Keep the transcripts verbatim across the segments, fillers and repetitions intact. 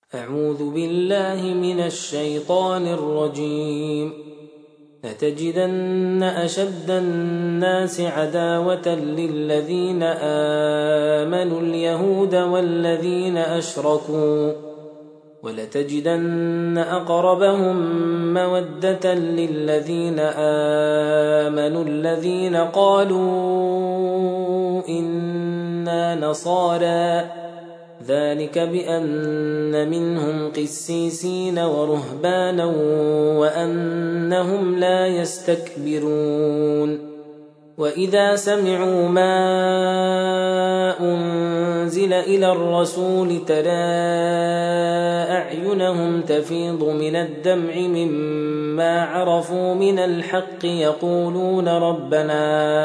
أعوذ بالله من الشيطان الرجيم. لتجدن أشد الناس عداوة للذين آمنوا اليهود والذين أشركوا ولتجدن أقربهم مودة للذين آمنوا الذين قالوا إنا نصارى ذلك بأن منهم قسيسين ورهبانا وأنهم لا يستكبرون. وإذا سمعوا ما أنزل إلى الرسول ترى أعينهم تفيض من الدمع مما عرفوا من الحق يقولون ربنا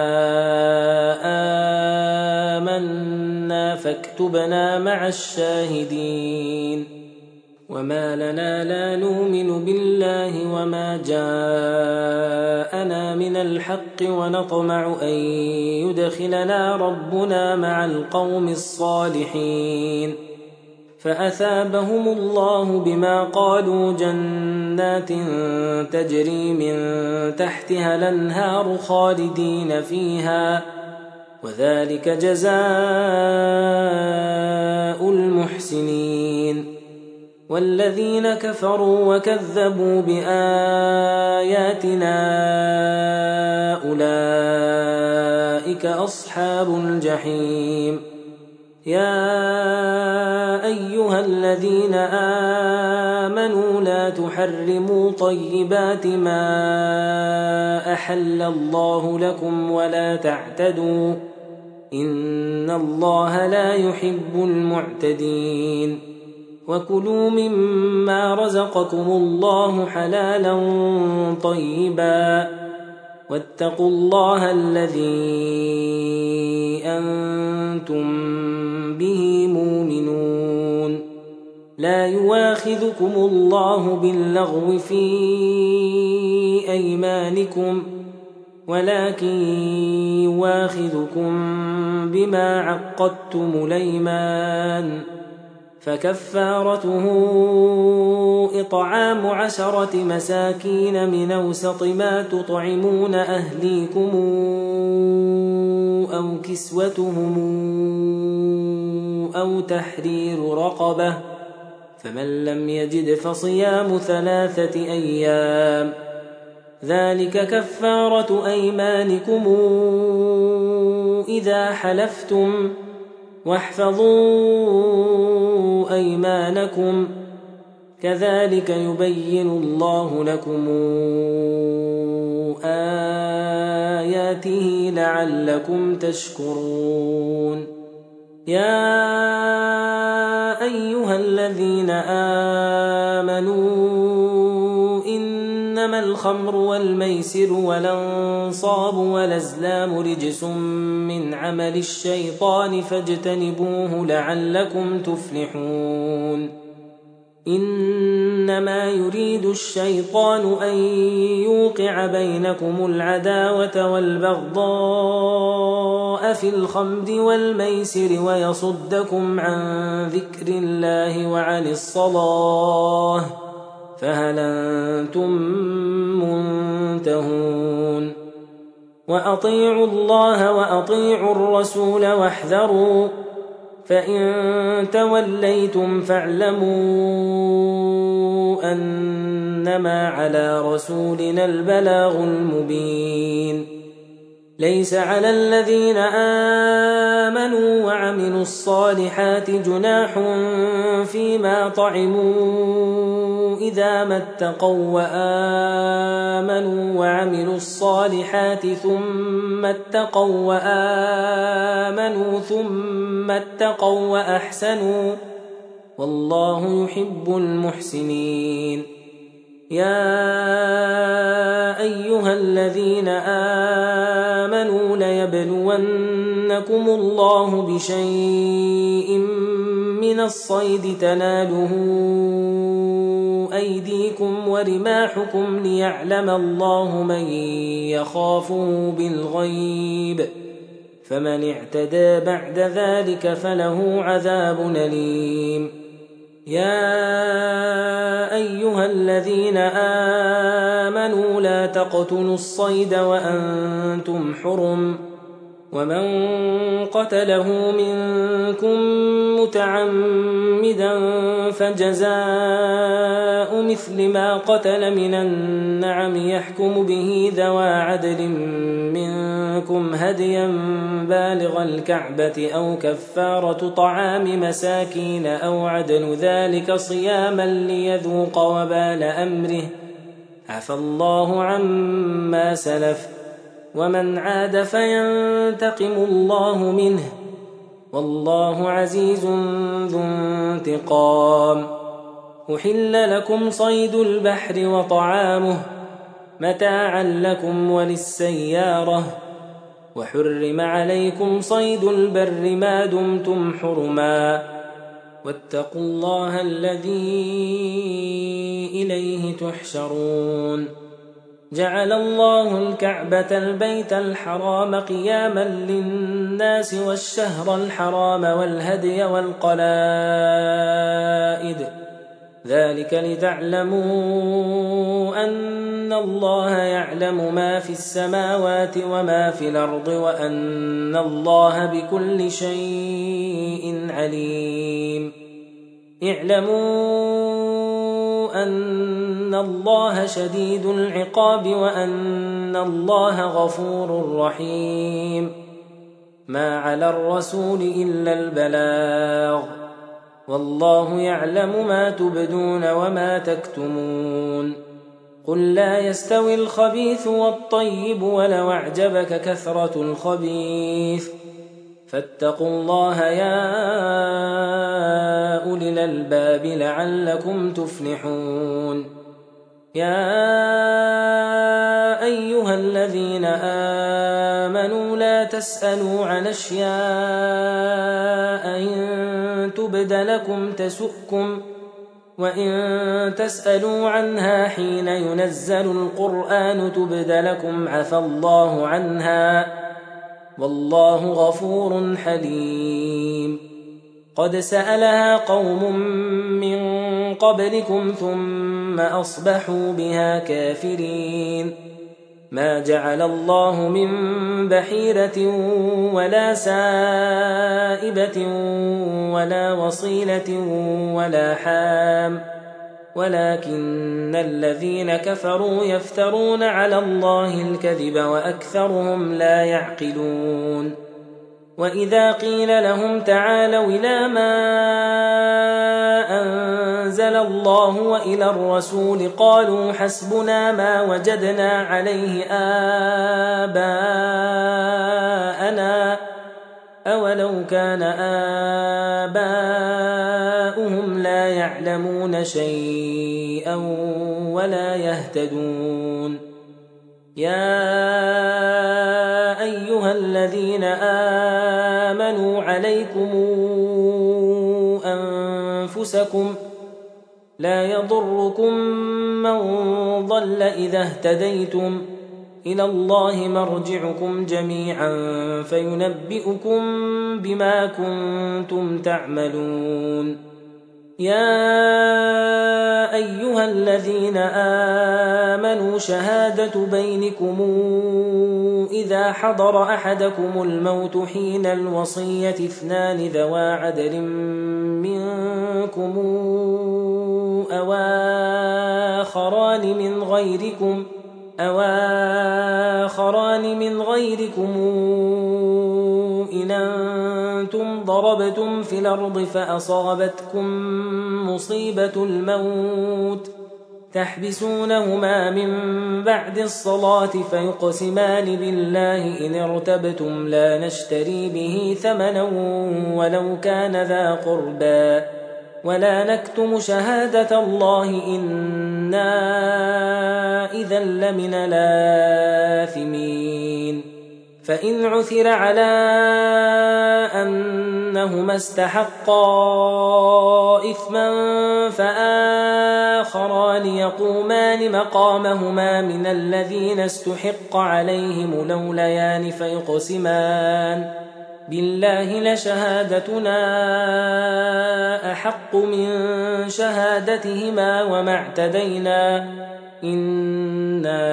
آمنا فاكتبنا مع الشاهدين. وما لنا لا نؤمن بالله وما جاءنا من الحق ونطمع أن يدخلنا ربنا مع القوم الصالحين فأثابهم الله بما قالوا جنات تجري من تحتها الأنهار خالدين فيها وذلك جزاء المحسنين. والذين كفروا وكذبوا بآياتنا أولئك أصحاب الجحيم. يا أيها الذين آمنوا لا تحرموا طيبات ما أحل الله لكم ولا تعتدوا إن الله لا يحب المعتدين. وكلوا مما رزقكم الله حلالا طيبا واتقوا الله الذي أنتم به مؤمنون. لا يواخذكم الله باللغو في أيمانكم ولكن يواخذكم بما عقدتم الأيمان فكفارته إطعام عشرة مساكين من أوسط ما تطعمون أهليكم أو كسوتهم أو تحرير رقبة فمن لم يجد فصيام ثلاثة أيام ذلك كفارة أيمانكم إذا حلفتم واحفظوا أيمانكم كذلك يبين الله لكم آياته لعلكم تشكرون. يا أيها الذين آمنوا إنما الخمر والميسر والأنصاب والأزلام رجس من عمل الشيطان فاجتنبوه لعلكم تفلحون. إنما يريد الشيطان أن يوقع بينكم العداوة والبغضاء في الخمر والميسر ويصدكم عن ذكر الله وعن الصلاة فهل أنتم منتهون. وأطيعوا الله وأطيعوا الرسول واحذروا فإن توليتم فاعلموا أنما على رسولنا البلاغ المبين. ليس على الذين آمنوا وعملوا الصالحات جناح فيما طعموا إذا ما اتقوا وآمنوا وعملوا الصالحات ثم اتقوا وآمنوا ثم اتقوا وأحسنوا والله يحب المحسنين. يا أيها الذين آمنوا ليبلونكم الله بشيء من الصيد تناله أيديكم ورماحكم ليعلم الله من يخافه بالغيب فمن اعتدى بعد ذلك فله عذاب أليم. يا أيها الذين آمنوا لا تقتلوا الصيد وأنتم حرم ومن قتله منكم متعمدا فجزاء مثل ما قتل من النعم يحكم به ذوى عدل منكم هديا بالغ الكعبة أو كفارة طعام مساكين أو عدل ذلك صياما ليذوق وبال أمره عفى الله عما سلف ومن عاد فينتقم الله منه والله عزيز ذو انتقام. أحل لكم صيد البحر وطعامه متاعا لكم وللسيارة وحرم عليكم صيد البر ما دمتم حرما واتقوا الله الذي إليه تحشرون. جعل الله الكعبة البيت الحرام قياما للناس والشهر الحرام والهدي والقلائد ذلك لتعلموا أن الله يعلم ما في السماوات وما في الأرض وأن الله بكل شيء عليم. اعلموا أن الله شديد العقاب وأن الله غفور رحيم. ما على الرسول إلا البلاغ والله يعلم ما تبدون وما تكتمون. قل لا يستوي الخبيث والطيب ولو أعجبك كثرة الخبيث فاتقوا الله يا أولي الألباب لعلكم تفلحون. يا أيها الذين آمنوا لا تسألوا عن أشياء إن تبد لكم تسؤكم وإن تسألوا عنها حين ينزل القرآن تبد لكم عفى الله عنها والله غفور حليم. قد سألها قوم من قبلكم ثم أصبحوا بها كافرين. ما جعل الله من بحيرة ولا سائبة ولا وصيلة ولا حام ولكن الذين كفروا يفترون على الله الكذب وأكثرهم لا يعقلون. وإذا قيل لهم تعالوا إلى ما أنزل الله وإلى الرسول قالوا حسبنا ما وجدنا عليه آباءنا أولو كان آباؤهم لا يعلمون شيئا ولا يهتدون. يا أيها الذين آمنوا عليكم أنفسكم لا يضركم من ضل إذا اهتديتم إلى الله مرجعكم جميعا فينبئكم بما كنتم تعملون. يا أيها الذين آمنوا شهادة بينكم إذا حضر أحدكم الموت حين الوصية اثنان ذوى عدل منكم أو آخران من غيركم أو آخران من غيركم إن أنتم ضربتم في الأرض فأصابتكم مصيبة الموت تحبسونهما من بعد الصلاة فيقسمان بالله إن ارتبتم لا نشتري به ثمنا ولو كان ذا قربى ولا نكتم شهادة الله إنا إذا لمن الآثمين. فإن عثر على أنهما استحقا إثما فآخران يقومان مقامهما من الذين استحق عليهم الأوليان فيقسمان بالله لشهادتنا أحق من شهادتهما وما اعتدينا إنا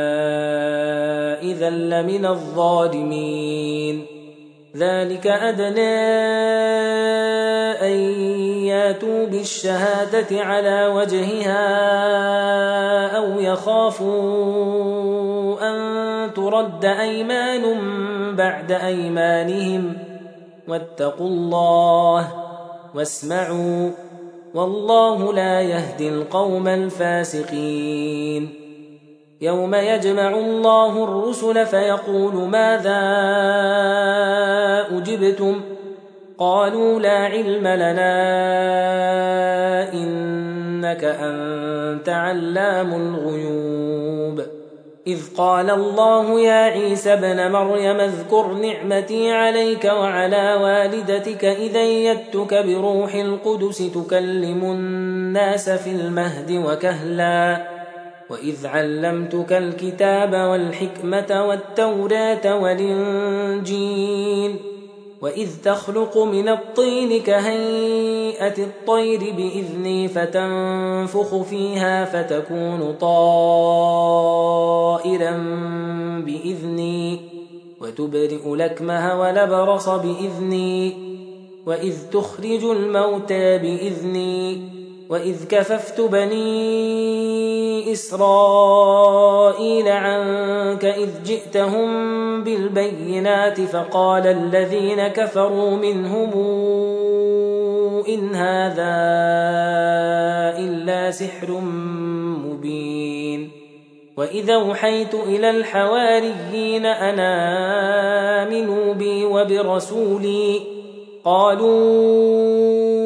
إذا لمن الظالمين ذلك أدنى أن ياتوا بالشهادة على وجهها أو يخافوا أن ترد أيمان بعد أيمانهم واتقوا الله واسمعوا والله لا يهدي القوم الفاسقين يوم يجمع الله الرسل فيقول ماذا أجبتم قالوا لا علم لنا إنك أنت علام الغيوب إذ قال الله يا عيسى ابن مريم اذكر نعمتي عليك وعلى والدتك إذ أيدتك بروح القدس تكلم الناس في المهد وكهلا وإذ علمتك الكتاب والحكمة والتوراة والإنجيل وإذ تخلق من الطين كهيئة الطير بإذني فتنفخ فيها فتكون طائرا بإذني وتبرئ الأكمه والأبرص بإذني وإذ تخرج الموتى بإذني وإذ كففت بني إسرائيل عنك إذ جئتهم بالبينات فقال الذين كفروا منهم إن هذا إلا سحر مبين وإذا أوحيت إلى الحواريين أن آمنوا بي وبرسولي قالوا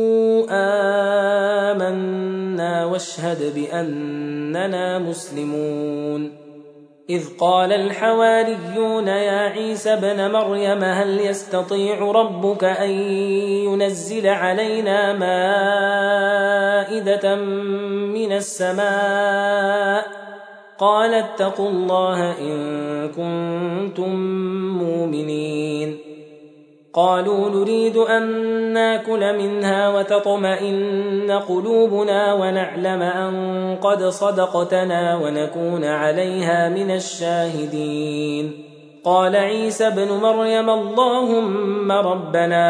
آمنا واشهد بأننا مسلمون إذ قال الحواريون يا عيسى ابن مريم هل يستطيع ربك أن ينزل علينا مائدة من السماء قال اتقوا الله إن كنتم مؤمنين قالوا نريد أن ناكل منها وتطمئن قلوبنا ونعلم أن قد صدقتنا ونكون عليها من الشاهدين قال عيسى ابن مريم اللهم ربنا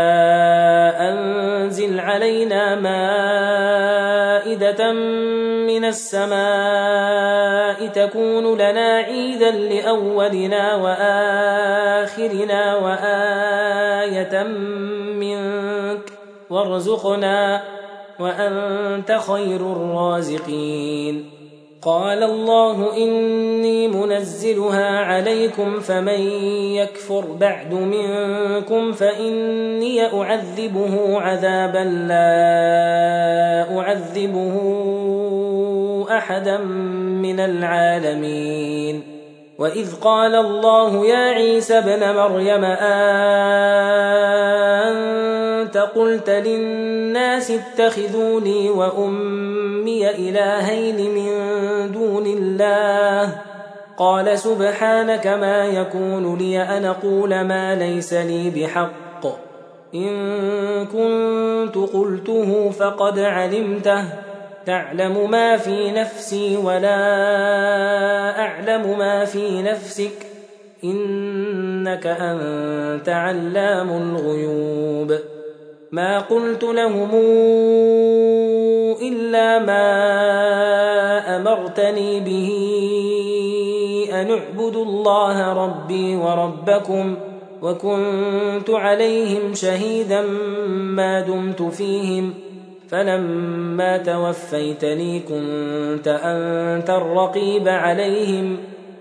أنزل علينا مائدة من السماء تكون لنا عيدا لأولنا وآخرنا وآية منك وارزقنا وأنت خير الرازقين قال الله إني منزلها عليكم فمن يكفر بعد منكم فإني أعذبه عذابا لا أعذبه أحدا من العالمين وإذ قال الله يا عيسى ابن مريم أنت قلت للناس اتخذوني وأمي إلهين من دون الله قال سبحانك ما يكون لي أن أقول ما ليس لي بحق إن كنت قلته فقد علمته تعلم ما في نفسي ولا أعلم ما في نفسك إنك أنت علام الغيوب ما قلت لهم إلا ما أمرتني به أن اعبدوا الله ربي وربكم وكنت عليهم شهيدا ما دمت فيهم فلما توفيتني كنت أنت الرقيب عليهم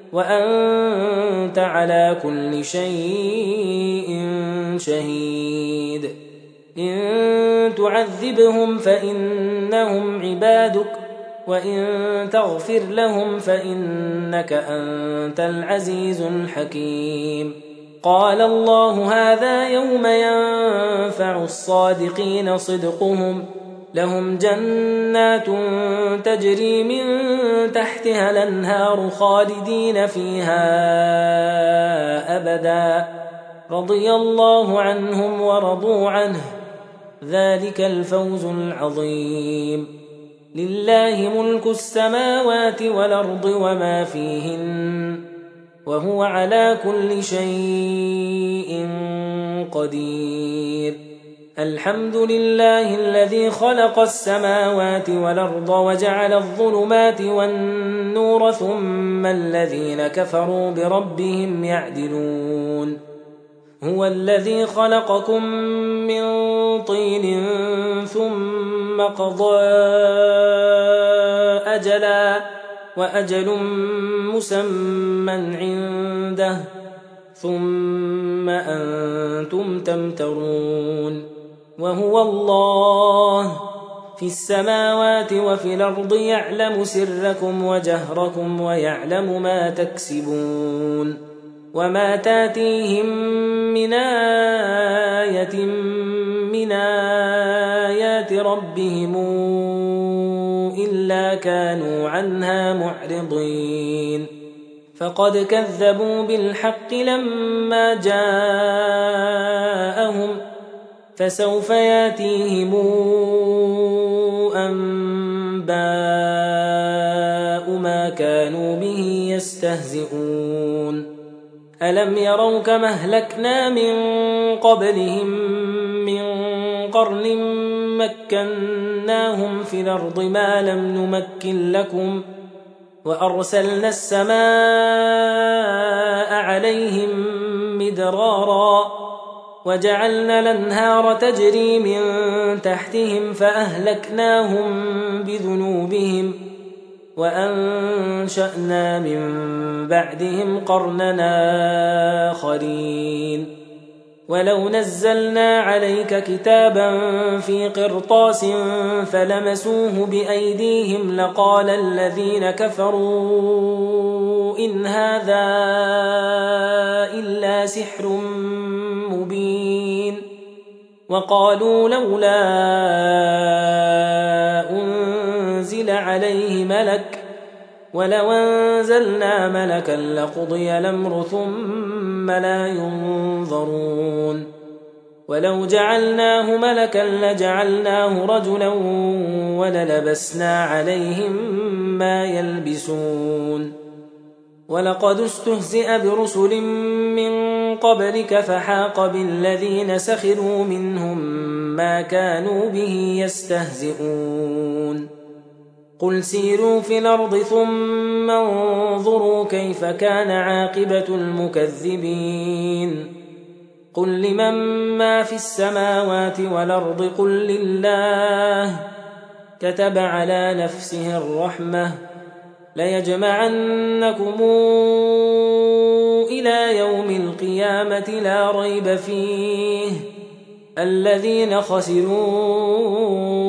وأنت على كل شيء شهيد إن تعذبهم فإنهم عبادك وإن تغفر لهم فإنك أنت العزيز الحكيم قال الله هذا يوم ينفع الصادقين صدقهم لهم جنات تجري من تحتها الأنهار خالدين فيها أبدا رضي الله عنهم ورضوا عنه، ذلك الفوز العظيم. لله ملك السماوات والأرض وما فيهن، وهو على كل شيء قدير. الحمد لله الذي خلق السماوات والأرض وجعل الظلمات والنور، ثم الذين كفروا بربهم يعدلون. هو الذي خلقكم من طين ثم قضى أجلا، وأجل مسمى عنده، ثم أنتم تمترون. وهو الله في السماوات وفي الأرض، يعلم سركم وجهركم ويعلم ما تكسبون. وما تاتيهم من آية من آيات ربهم إلا كانوا عنها معرضين. فقد كذبوا بالحق لما جاءهم، فسوف ياتيهم أنباء ما كانوا به يستهزئون. ألم يروا كما أهلكنا من قبلهم من قرن مكناهم في الأرض ما لم نمكن لكم، وأرسلنا السماء عليهم مدرارا، وجعلنا الأنهار تجري من تحتهم فأهلكناهم بذنوبهم، وأنشأنا من بعدهم قرننا آخرين. ولو نزلنا عليك كتابا في قرطاس فلمسوه بأيديهم لقال الذين كفروا إن هذا إلا سحر مبين. وقالوا لولا أنزل عليه ملك، ولو أنزلنا ملكا لقضي الأمر ثم لا ينظرون. ولو جعلناه ملكا لجعلناه رجلا وللبسنا عليهم ما يلبسون. ولقد استهزئ برسل من قبلك فحاق بالذين سخروا منهم ما كانوا به يستهزئون. قل سيروا في الأرض ثم انظروا كيف كان عاقبة المكذبين. قل لمن ما في السماوات والأرض قل لله، كتب على نفسه الرحمة ليجمعنكم إلى يوم القيامة لا ريب فيه، الذين خسروا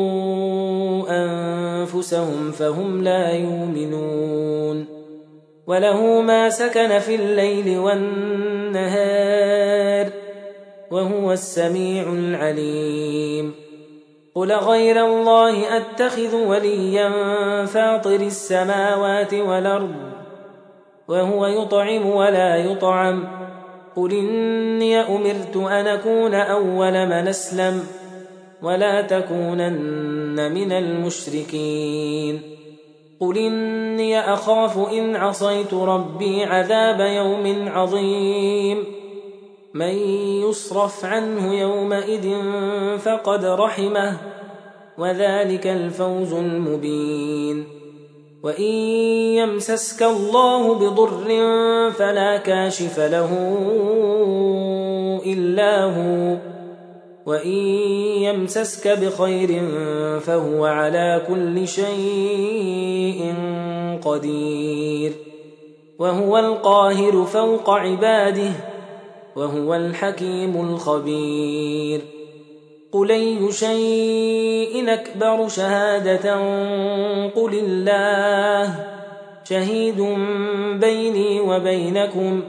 أنفسهم فهم لا يؤمنون. وله ما سكن في الليل والنهار، وهو السميع العليم. قل غير الله أتخذ وليا فاطر السماوات والأرض، وهو يطعم ولا يطعم. قل إني أمرت أن أكون أول من أسلم، ولا تكونن من المشركين. قل إني أخاف إن عصيت ربي عذاب يوم عظيم. من يصرف عنه يومئذ فقد رحمه، وذلك الفوز المبين. وإن يمسسك الله بضر فلا كاشف له إلا هو، وإن يمسسك بخير فهو على كل شيء قدير. وهو القاهر فوق عباده، وهو الحكيم الخبير. قل أي شيء أكبر شهادة قل الله، شهيد بيني وبينكم.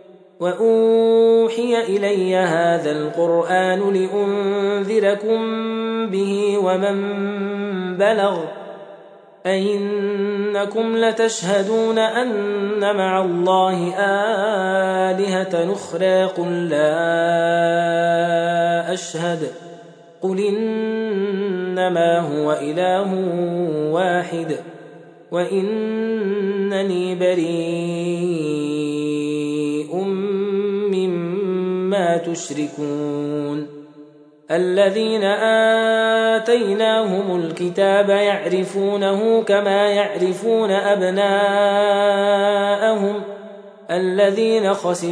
وأوحي إلي هذا القرآن لأنذركم به ومن بلغ، أئنكم لتشهدون أن مع الله آلهة أخرى قل لا أشهد قل إنما هو إله واحد وإنني بريء مما تشركون الذين آتيناهم الكتاب يعرفونه كما يعرفون أبناءهم الذين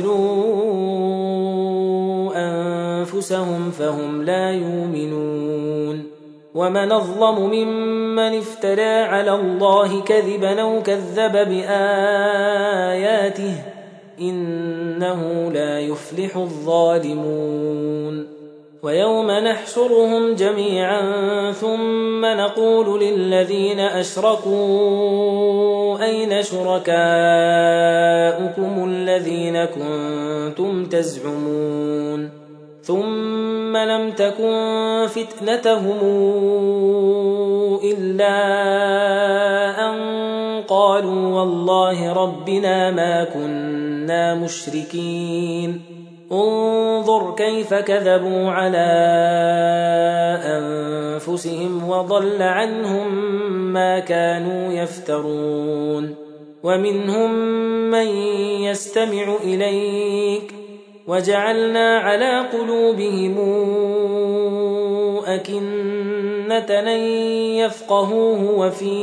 خسروا أنفسهم فهم لا يؤمنون ومن أظلم ممن افترى على الله كذبا أو كذب بآياته إنه لا يفلح الظالمون ويوم نحشرهم جميعا ثم نقول للذين أشركوا أين شركاؤكم الذين كنتم تزعمون ثم لم تكن فتنتهم إلا أن قالوا والله ربنا ما كنا مشركين انظر كيف كذبوا على أنفسهم وضل عنهم ما كانوا يفترون ومنهم من يستمع إليك وجعلنا على قلوبهم أكنة أن يفقهوه وفي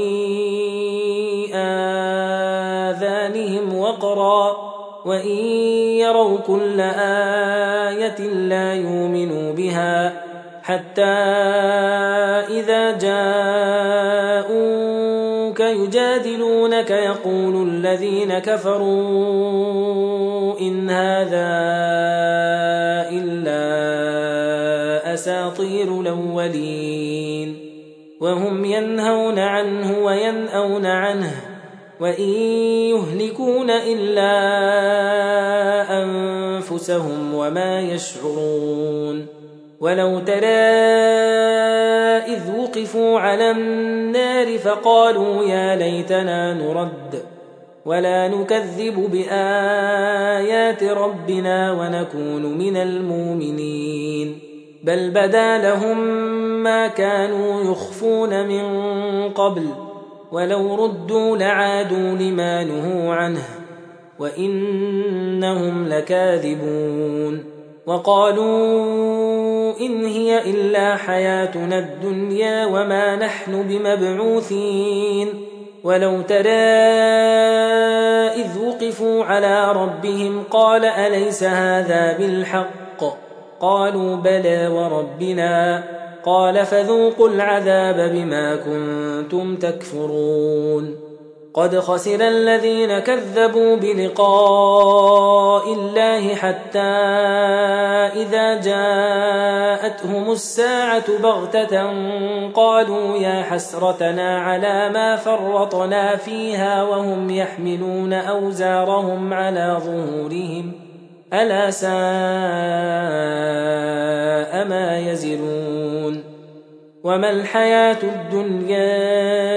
آذانهم وقرا وإن يروا كل آية لا يؤمنوا بها حتى إذا جاءوك يجادلونك يقول الذين كفروا إن هذا إلا أساطير الأولين وهم ينهون عنه وينأون عنه وإن يهلكون إلا أنفسهم وما يشعرون ولو ترى إذ وقفوا على النار فقالوا يا ليتنا نرد ولا نكذب بآيات ربنا ونكون من المؤمنين بل بدا لهم ما كانوا يخفون من قبل ولو ردوا لعادوا لما نهوا عنه وإنهم لكاذبون وقالوا إن هي إلا حياتنا الدنيا وما نحن بمبعوثين ولو ترى إذ وقفوا على ربهم قال أليس هذا بالحق قالوا بلى وربنا قال فذوقوا العذاب بما كنتم تكفرون قد خسر الذين كذبوا بلقاء الله حتى إذا جاءتهم الساعة بغتة قالوا يا حسرتنا على ما فرطنا فيها وهم يحملون أوزارهم على ظهورهم ألا ساء ما يزرون وما الحياة الدنيا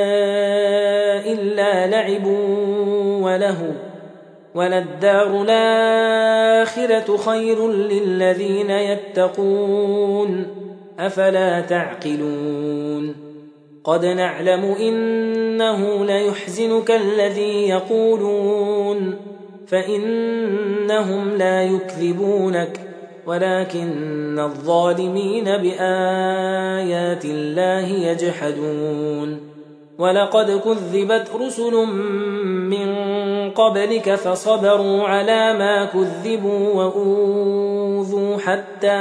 إلا لعب وله وللدار الآخرة خير للذين يتقون أفلا تعقلون قد نعلم إنه ليحزنك الذي يقولون فإنهم لا يكذبونك ولكن الظالمين بآيات الله يجحدون ولقد كذبت رسل من قبلك فصبروا على ما كذبوا وأوذوا حتى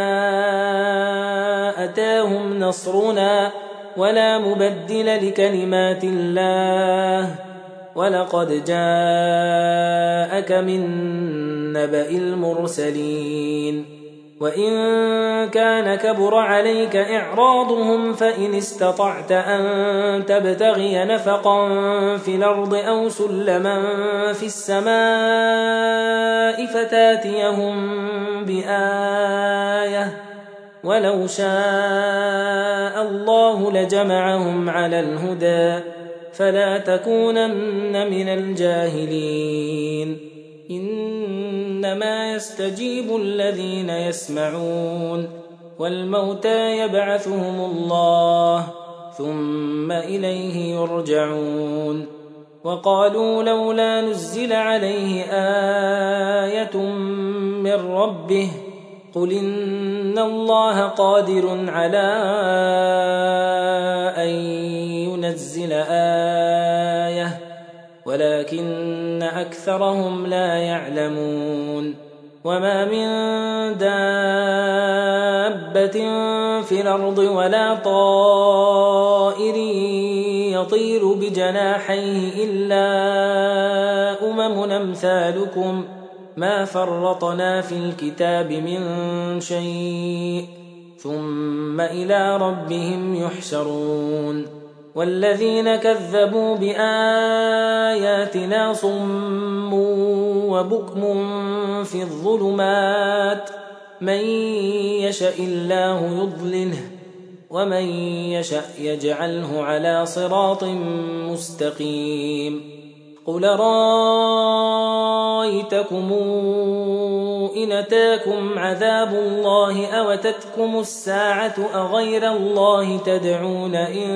أتاهم نصرنا ولا مبدل لكلمات الله ولقد جاءك من نبأ المرسلين وإن كان كبر عليك إعراضهم فإن استطعت أن تبتغي نفقا في الأرض أو سلما في السماء فتاتيهم بآية ولو شاء الله لجمعهم على الهدى فلا تكونن من الجاهلين إنما يستجيب الذين يسمعون والموتى يبعثهم الله ثم إليه يرجعون وقالوا لولا نزل عليه آية من ربه قل إن الله قادر على أن ينزل آية ولكن أكثرهم لا يعلمون وما من دابة في الأرض ولا طائر يطير بجناحيه إلا أمم أمثالكم ما فرطنا في الكتاب من شيء ثم إلى ربهم يحشرون والذين كذبوا بآياتنا صم وبكم في الظلمات من يشاء الله يضلله ومن يشاء يجعله على صراط مستقيم قل رأيتكم إن أتاكم عذاب الله أو أتتكم الساعة أغير الله تدعون إن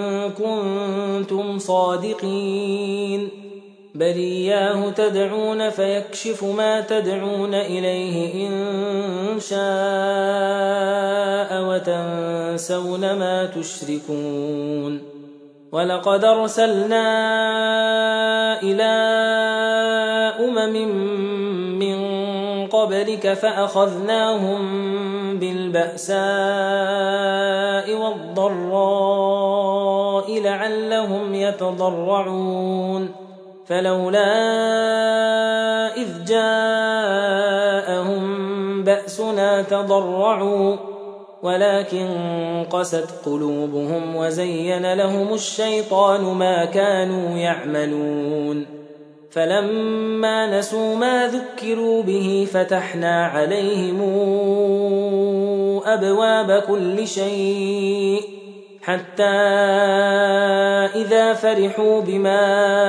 كنتم صادقين بل إياه تدعون فيكشف ما تدعون إليه إن شاء وتنسون ما تشركون ولقد أرسلنا إلى أمم من قبلك فأخذناهم بالبأساء والضراء لعلهم يتضرعون فلولا إذ جاءهم بأسنا تضرعوا ولكن قست قلوبهم وزين لهم الشيطان ما كانوا يعملون فلما نسوا ما ذكروا به فتحنا عليهم أبواب كل شيء حتى إذا فرحوا بما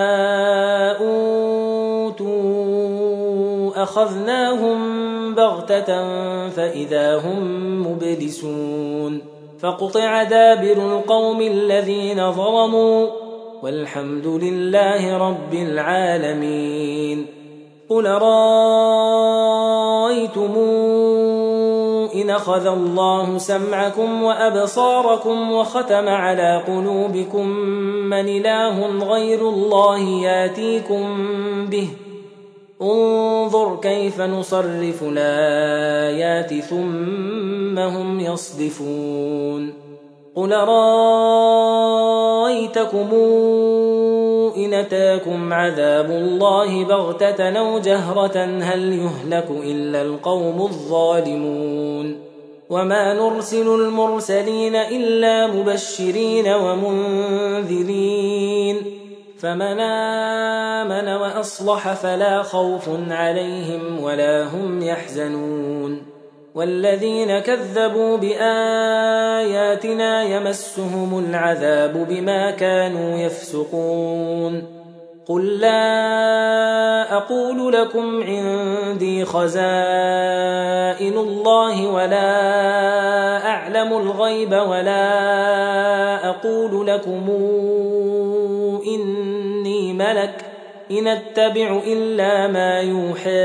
أوتوا أخذناهم بغتة فإذا هم مبلسون فقطع دابر القوم الذين ظلموا والحمد لله رب العالمين قل رأيتم إن أخذ الله سمعكم وأبصاركم وختم على قلوبكم من إله غير الله ياتيكم به انظر كيف نصرف الآيات ثم هم يصدفون قل رأيتكم إن أتاكم عذاب الله بغتة أو جهرة هل يهلك إلا القوم الظالمون وما نرسل المرسلين إلا مبشرين ومنذرين فمن آمن وأصلح فلا خوف عليهم ولا هم يحزنون والذين كذبوا بآياتنا يمسهم العذاب بما كانوا يفسقون قل لا أقول لكم عندي خزائن الله ولا أعلم الغيب ولا أقول لكم إني ملك إن أتبع إلا ما يوحى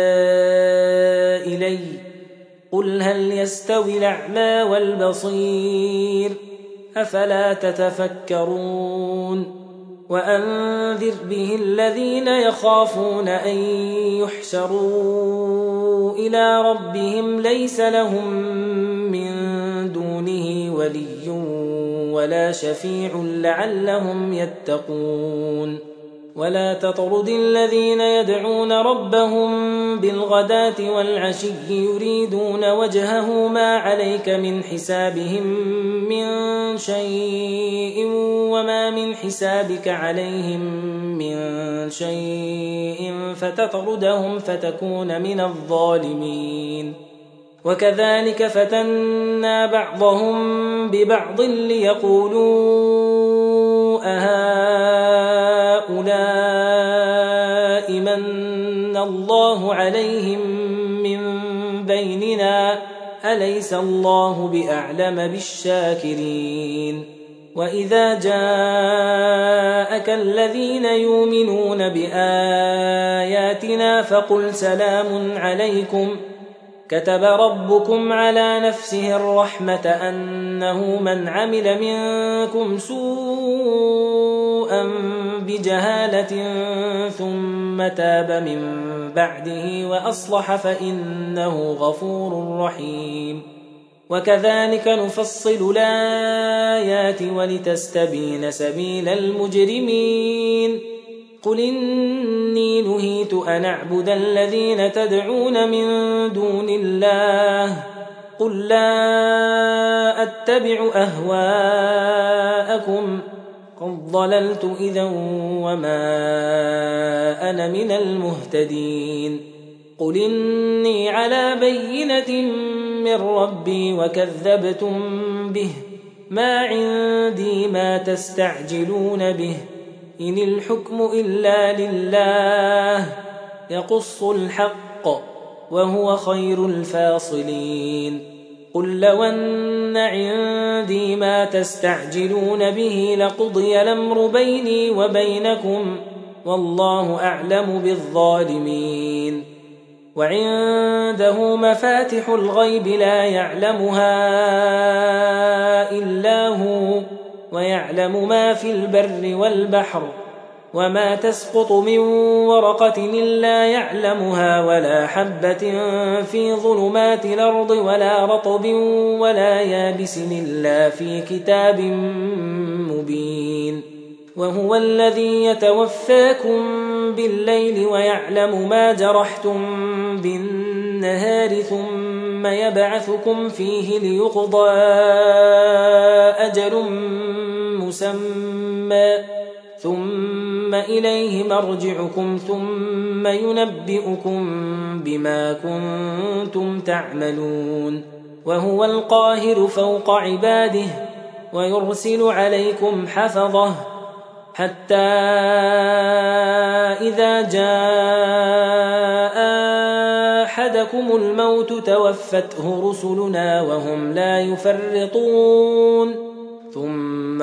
إلي قل هل يستوي الأعمى والبصير أفلا تتفكرون وأنذر به الذين يخافون أن يحشروا إلى ربهم ليس لهم من دونه ولي ولا شفيع لعلهم يتقون ولا تطرد الذين يدعون ربهم بالغداة والعشي يريدون وجهه ما عليك من حسابهم من شيء وما من حسابك عليهم من شيء فتطردهم فتكون من الظالمين وكذلك فتنا بعضهم ببعض ليقولوا أهؤلاء أليس الله بأعلم بالشاكرين وإذا جاءك الذين يؤمنون بآياتنا فقل سلام عليكم كتب ربكم على نفسه الرحمة أنه من عمل منكم سوءا بجهالة ثم تاب من بعده وأصلح فإنه غفور رحيم وكذلك نفصل الآيات ولتستبين سبيل المجرمين قل إني نهيت أن أعبد الذين تدعون من دون الله قل لا أتبع أهواءكم قد ضللت إذا وما أنا من المهتدين قل إني على بينة من ربي وكذبتم به ما عندي ما تستعجلون به إن الحكم إلا لله يقص الحق وهو خير الفاصلين قل لو أن عندي ما تستعجلون به لقضي الأمر بيني وبينكم والله أعلم بالظالمين وعنده مفاتح الغيب لا يعلمها إلا هو ويعلم ما في البر والبحر وما تسقط من ورقة إلا يعلمها ولا حبة في ظلمات الأرض ولا رطب ولا يابس إلا في كتاب مبين وهو الذي يتوفاكم بالليل ويعلم ما جرحتم بالنهار ثم يبعثكم فيه ليقضى أجل مسمى ثم إليه مرجعكم ثم ينبئكم بما كنتم تعملون وهو القاهر فوق عباده ويرسل عليكم حفظه حتى إذا جاء أحدكم الموت توفته رسلنا وهم لا يفرطون ثم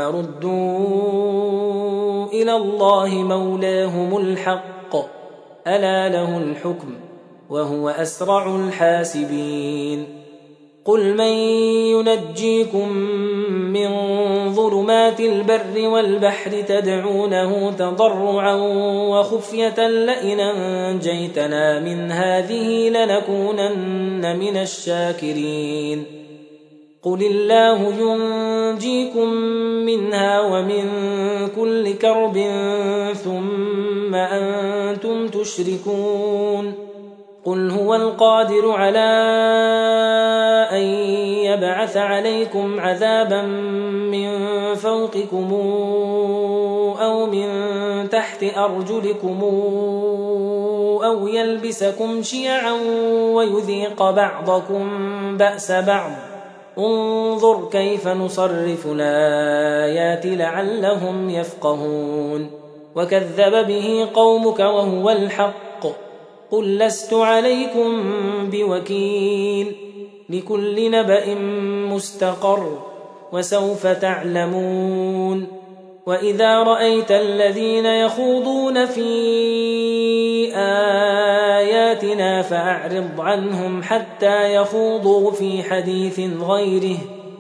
ردوا إلى الله مولاهم الحق ألا له الحكم وهو أسرع الحاسبين قل من ينجيكم من ظلمات البر والبحر تدعونه تضرعا وخفية لئن أنجيتنا من هذه لنكونن من الشاكرين قل الله ينجيكم منها ومن كل كرب ثم أنتم تشركون قل هو القادر على أن يبعث عليكم عذابا من فوقكم أو من تحت أرجلكم أو يلبسكم شيعا ويذيق بعضكم بأس بعض انظر كيف نصرف الآيات لعلهم يفقهون وكذب به قومك وهو الحق قل لست عليكم بوكيل لكل نبأ مستقر وسوف تعلمون وإذا رأيت الذين يخوضون في آياتنا فأعرض عنهم حتى يخوضوا في حديث غيره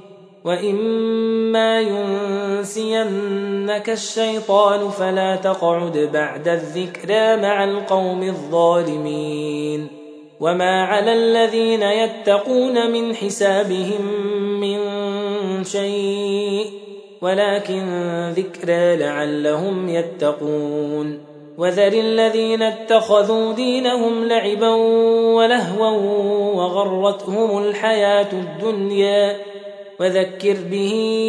وإما ينسينك الشيطان فلا تقعد بعد الذكرى مع القوم الظالمين وما على الذين يتقون من حسابهم من شيء ولكن ذكرى لعلهم يتقون وذر الذين اتخذوا دينهم لعبا ولهوا وغرتهم الحياة الدنيا وذكر به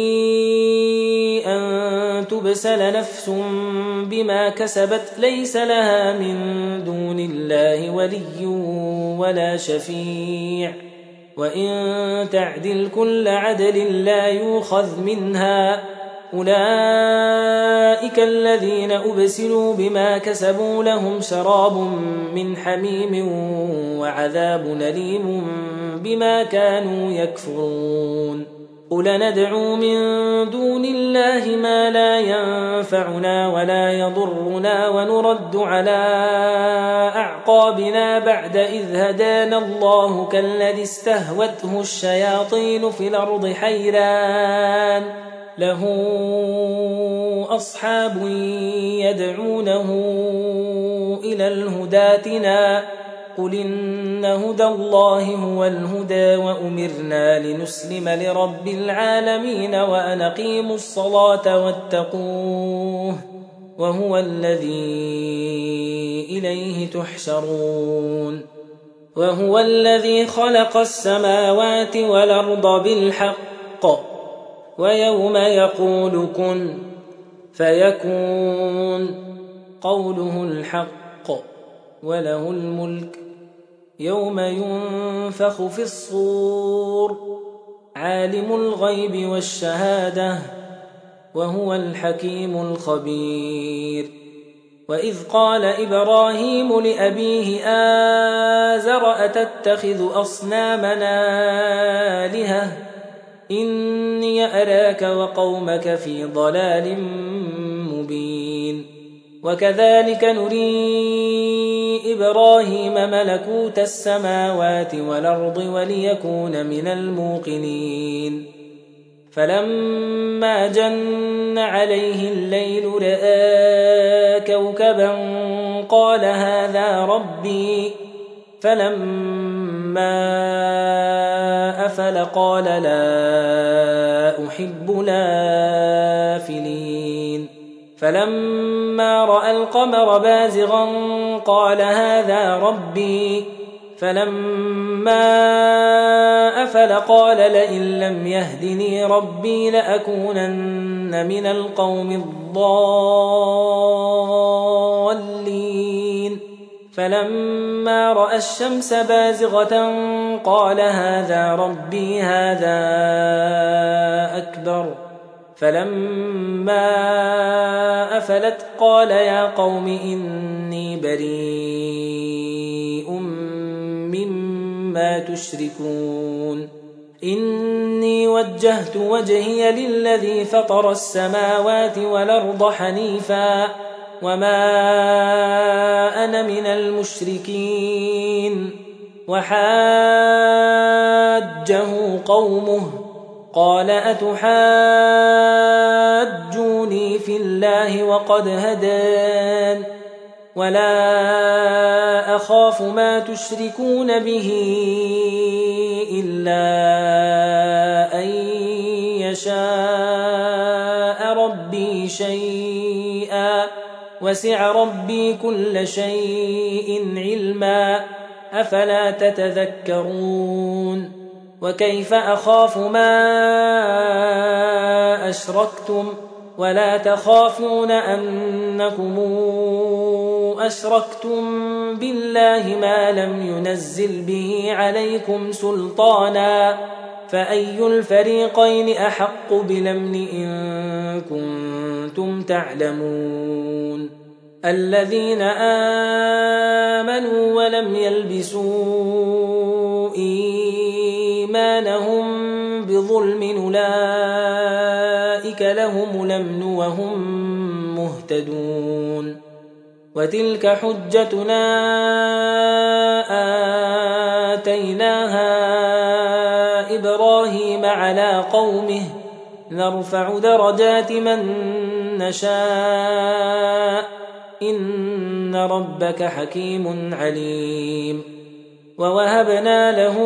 أن تبسل نفس بما كسبت ليس لها من دون الله ولي ولا شفيع وإن تعدل كل عدل لا يؤخذ منها أولئك الذين أبسلوا بما كسبوا لهم شراب من حميم وعذاب أليم بما كانوا يكفرون قل ندعو من دون الله ما لا ينفعنا ولا يضرنا ونرد على أعقابنا بعد إذ هدانا الله كالذي استهوته الشياطين في الأرض حيران له أصحاب يدعونه إلى الهدى ائتنا قل إن هدى الله هو الهدى وأمرنا لنسلم لرب العالمين وأن أقيموا الصلاة واتقوه وهو الذي إليه تحشرون وهو الذي خلق السماوات والأرض بالحق ويوم يقول كن فيكون قوله الحق وله الملك يوم ينفخ في الصور عالم الغيب والشهادة وهو الحكيم الخبير وإذ قال إبراهيم لأبيه آزر أتتخذ أصنامنا آلهة إني أراك وقومك في ضلال مبين وكذلك نري إبراهيم ملكوت السماوات والأرض وليكون من الموقنين فلما جن عليه الليل رأى كوكبا قال هذا ربي فلما أفل قال لا أحب الآفلين فلما رأى القمر بازغا قال هذا ربي فلما أفل قال لئن لم يهدني ربي لأكونن من القوم الضالين فلما رأى الشمس بازغة قال هذا ربي هذا أكبر فلما أفلت قال يا قوم إني بريء مما تشركون إني وجهت وجهي للذي فطر السماوات والأرض حنيفا وما أنا من المشركين وحاجه قومه قال أتحاجوني في الله وقد هدان ولا أخاف ما تشركون به إلا أن يشاء ربي شيئا وسع ربي كل شيء علما أفلا تتذكرون وكيف أخاف ما أشركتم ولا تخافون أنكم أشركتم بالله ما لم ينزل به عليكم سلطانا فأي الفريقين أحق بالأمن إن كنتم تعلمون الذين آمنوا ولم يلبسوا إيمانهم بظلم أولئك لهم الأمن وهم مهتدون وتلك حجتنا آتيناها إبراهيم على قومه نرفع درجات من نشاء إن ربك حكيم عليم ووهبنا له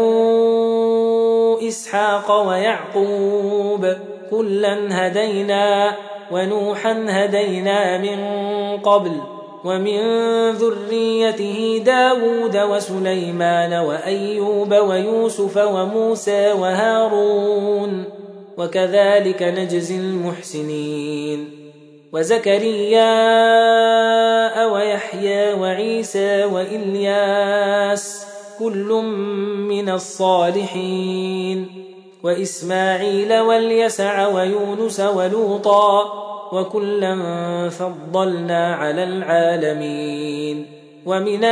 إسحاق ويعقوب كلا هدينا ونوحا هدينا من قبل ومن ذريته داود وسليمان وأيوب ويوسف وموسى وهارون وكذلك نجزي المحسنين وزكريا ويحيى وعيسى وإلياس كل من الصالحين وإسماعيل واليسع ويونس ولوطا وكلا فضلنا على العالمين ومن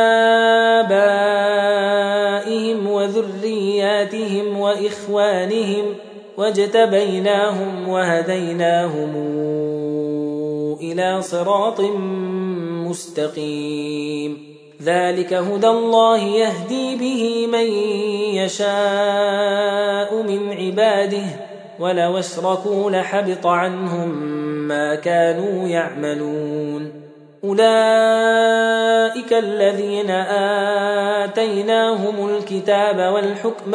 آبائهم وذرياتهم وإخوانهم واجتبيناهم وهديناهم إلى صراط مستقيم ذلك هدى الله يهدي به من يشاء من عباده ولو اشركوا لحبط عنهم ما كانوا يعملون أولئك الذين آتيناهم الكتاب والحكم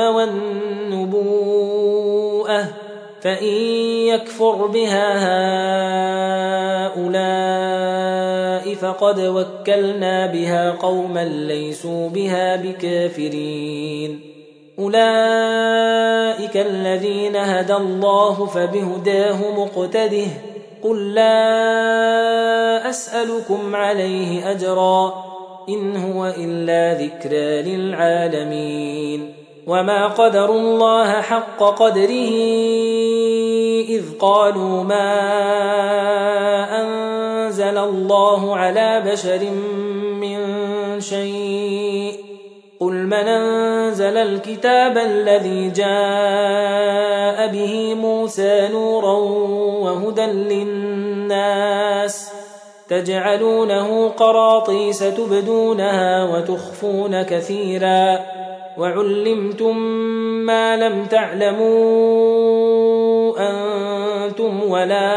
والنبوءة فإن يكفر بها هؤلاء فقد وكلنا بها قوما ليسوا بها بكافرين أولئك الذين هدى الله فبهداه مقتده قل لا أسألكم عليه أجرا إن هو إلا ذكرى للعالمين وما قدروا الله حق قدره إذ قالوا ما أنزل الله على بشر من شيء قل من أنزل الكتاب الذي جاء به موسى نورا وهدى للناس تجعلونه قراطيس تبدونها وتخفون كثيرا وعلمتم ما لم تعلموا أنتم ولا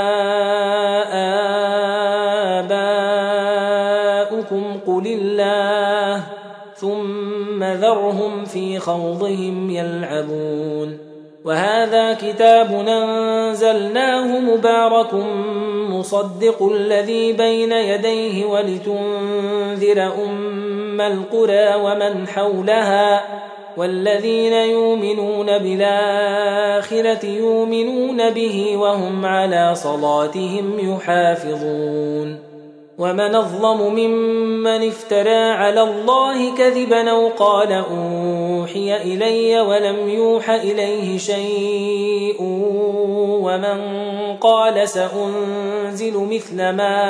آباؤكم قل الله ثم ذرهم في خوضهم يلعبون وهذا كتاب أنزلناه مبارك مصدق الذي بين يديه ولتنذر أم القرى ومن حولها والذين يؤمنون بالآخرة يؤمنون به وهم على صلاتهم يحافظون ومن أظلم ممن افترى على الله كذبا أو قال أوحي إلي ولم يوح إليه شيء ومن قال سأنزل مثل ما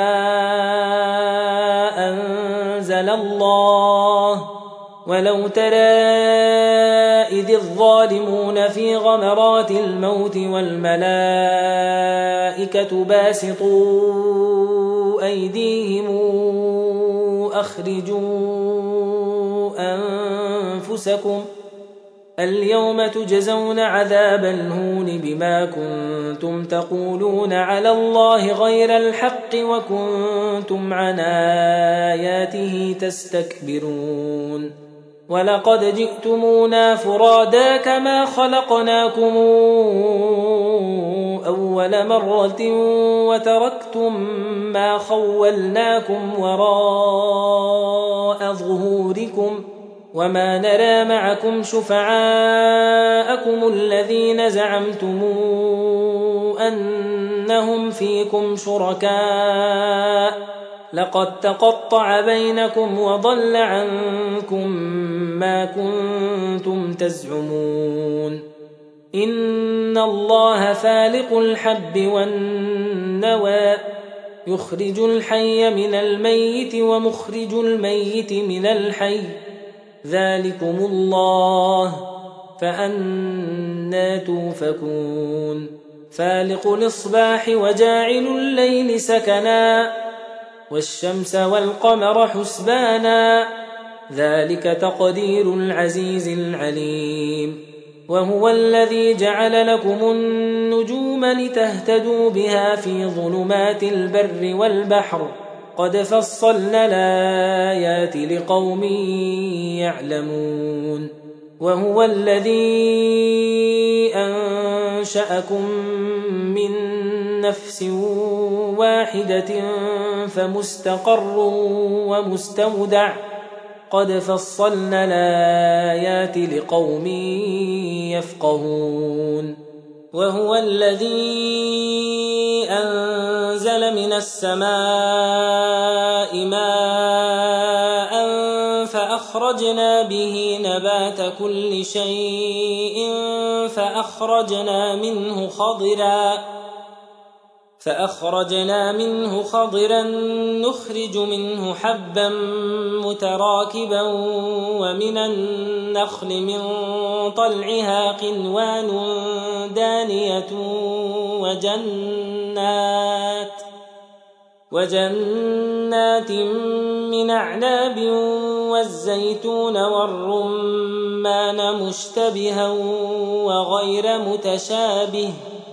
أنزل الله ولو ترى إذ الظالمون في غمرات الموت والملائكة باسطوا أيديهم أخرجوا أنفسكم اليوم تجزون عذاب الهون بما كنتم تقولون على الله غير الحق وكنتم عن آياته تستكبرون ولقد جئتمونا فرادا كما خلقناكم أول مرة وتركتم ما خولناكم وراء ظهوركم وما نرى معكم شفعاءكم الذين زعمتم أنهم فيكم شركاء لقد تقطع بينكم وضل عنكم ما كنتم تزعمون إن الله فالق الحب والنوى يخرج الحي من الميت ومخرج الميت من الحي ذلكم الله فأنى توفكون فالق الإصباح وجاعل الليل سكنا والشمس والقمر حسبانا ذلك تقدير العزيز العليم وهو الذي جعل لكم النجوم لتهتدوا بها في ظلمات البر والبحر قد فصلنا الآيات لقوم يعلمون وهو الذي أنشأكم من نفس واحدة فمستقر ومستودع قد فصلنا الآيات لقوم يفقهون وهو الذي أنزل من السماء ماء فأخرج فأخرجنا به نبات كل شيء فأخرجنا منه خضرا فأخرجنا منه خضرا نخرج منه حبا متراكبا ومن النخل من طلعها قنوان دانية وجنات وجنات من أعناب والزيتون والرمان مشتبها وغير متشابه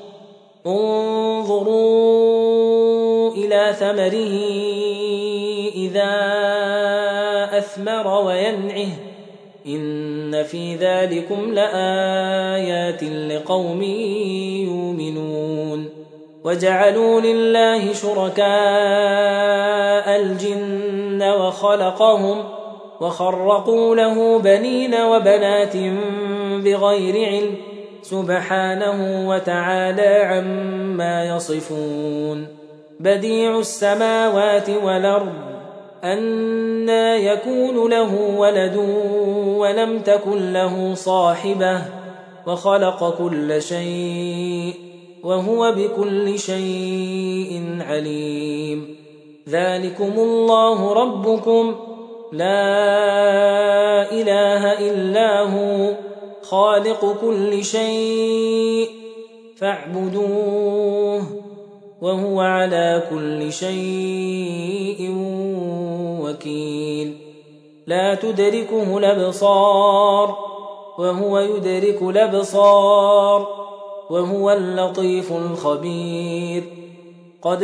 انظروا إلى ثمره إذا أثمر وينعه إن في ذلكم لآيات لقوم يؤمنون وجعلوا لله شركاء الجن وخلقهم وخرقوا له بنين وبنات بغير علم سبحانه وتعالى عما يصفون بديع السماوات والأرض أنى يكون له ولد ولم تكن له صاحبة وخلق كل شيء وهو بكل شيء عليم ذلكم الله ربكم لا إله إلا هو خالق كل شيء فاعبدوه وهو على كل شيء وكيل لا تدركه الأبصار وهو يدرك الأبصار وهو اللطيف الخبير قد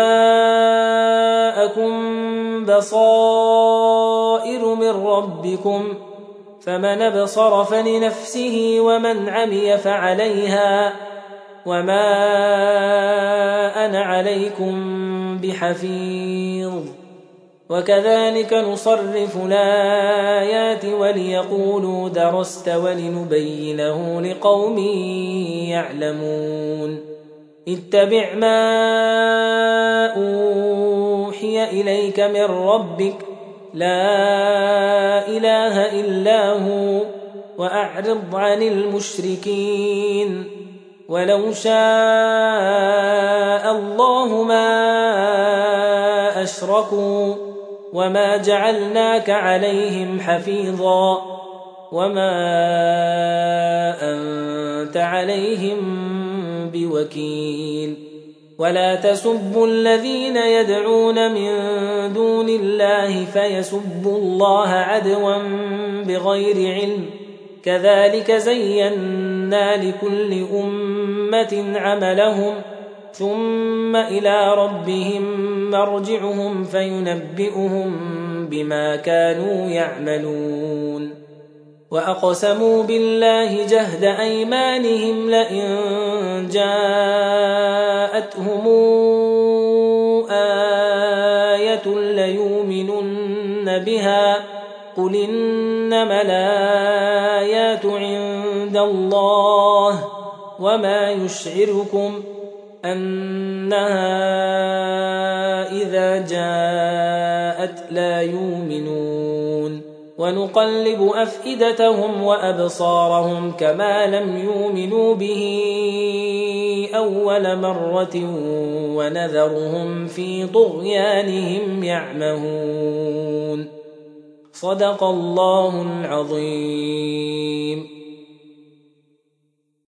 جاءكم بصائر من ربكم فمن أبصر فلنفسه ومن عمي فعليها وما أنا عليكم بحفيظ وكذلك نصرف الآيات وليقولوا درست ولنبينه لقوم يعلمون اتبع ما أوحي إليك من ربك لا إله إلا هو وأعرض عن المشركين ولو شاء الله ما أشركوا وما جعلناك عليهم حفيظا وما أنت عليهم بوكيل ولا تسبوا الذين يدعون من دون الله فيسبوا الله عدوا بغير علم كذلك زينا لكل أمة عملهم ثم إلى ربهم مرجعهم فينبئهم بما كانوا يعملون وأقسموا بالله جهد أيمانهم لئن جاءتهم آية ليؤمنن بها قل إنما الآيات عند الله وما يشعركم أنها إذا جاءت لا يؤمنون ونقلب أفئدتهم وأبصارهم كما لم يؤمنوا به أول مرة ونذرهم في طغيانهم يعمهون صدق الله العظيم.